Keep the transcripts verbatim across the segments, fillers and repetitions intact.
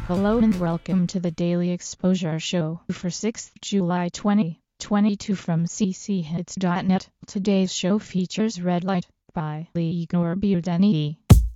Hello and welcome to the Daily Exposure Show for sixth of July twenty twenty-two from c c hits dot net. Today's show features Red Light by Igor Budeni.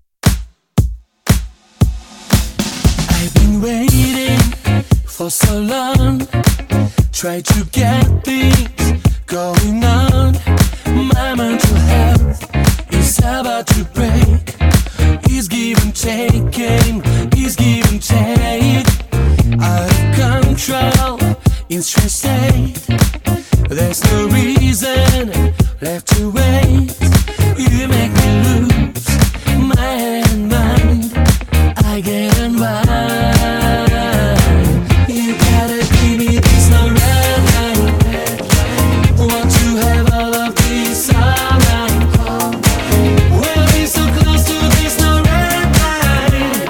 I've been waiting for so long, try to get things going on. My mental health is about to break. He's give and taking, he's give and take. Out of control, in stress state. There's no reason left to wait. You make me lose my head and mind. I get unwind. You gotta give me this no red light. Want to have all of this all night. We'll be so close to this no red light.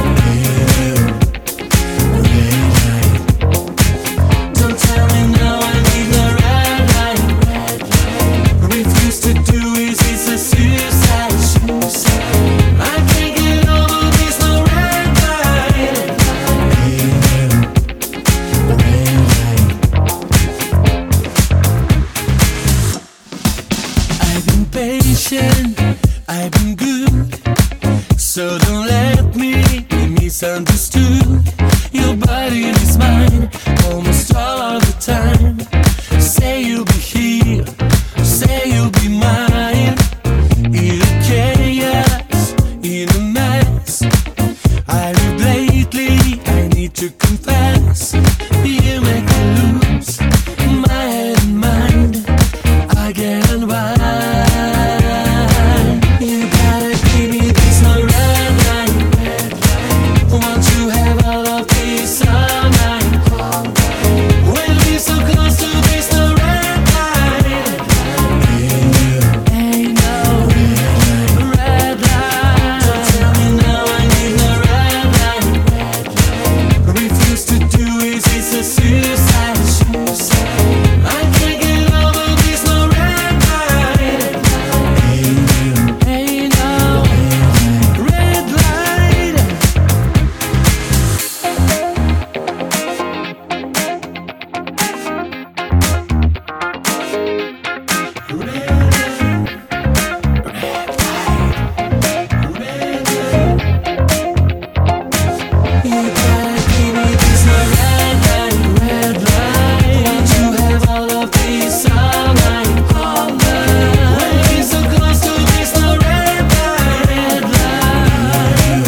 Red light. Don't tell me no, I need no red light. Refuse to do is it's a suicide. I can't get over this no red light. Red light. I've been patient, I've been good, so don't let me be misunderstood. Your body is mine, almost all of the time. Say you'll be here, say you'll be mine. In a chaos, in a mess, I live lately, I need to confess. You make me lose my head and mind. I get unwind. You gotta give me this no red light. Want to have all of this all night. We'll be so close to this no red light. Ain't no red light. Don't tell me no, I need no red light. Refuse to do is it's a suicide. I can't get over this no red light. Ain't no red light. You gotta give me this no red light, red light. Want to have all of this all night, all night. We'll be so close to this no red light, red light.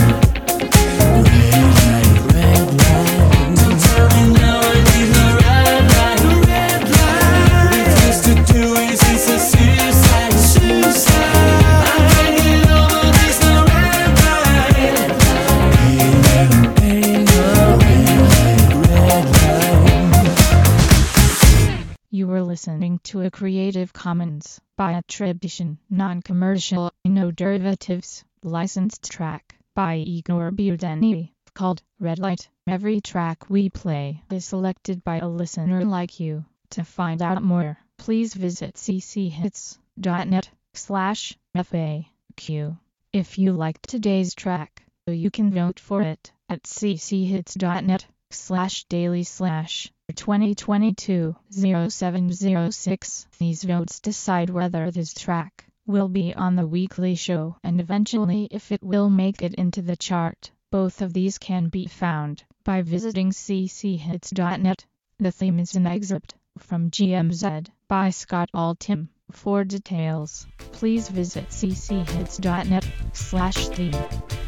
Red light. Don't tell me no, I need no red light, red light. Refuse to do is it's a suicide, suicide. I can't get over this no red light. Ain't no red light. You were listening to a Creative Commons by attribution, non-commercial, no derivatives, licensed track by Igor Budeni, called Red Light. Every track we play is selected by a listener like you. To find out more, please visit c c hits dot net slash F A Q. If you liked today's track, you can vote for it at c c hits dot net slash daily slash twenty twenty-two oh seven oh six. These votes decide whether this track will be on the weekly show and eventually if it will make it into the chart. Both of these can be found by visiting c c hits dot net. The theme is an excerpt from G M Z by Scott Altham. For details, please visit c c hits dot net slash theme.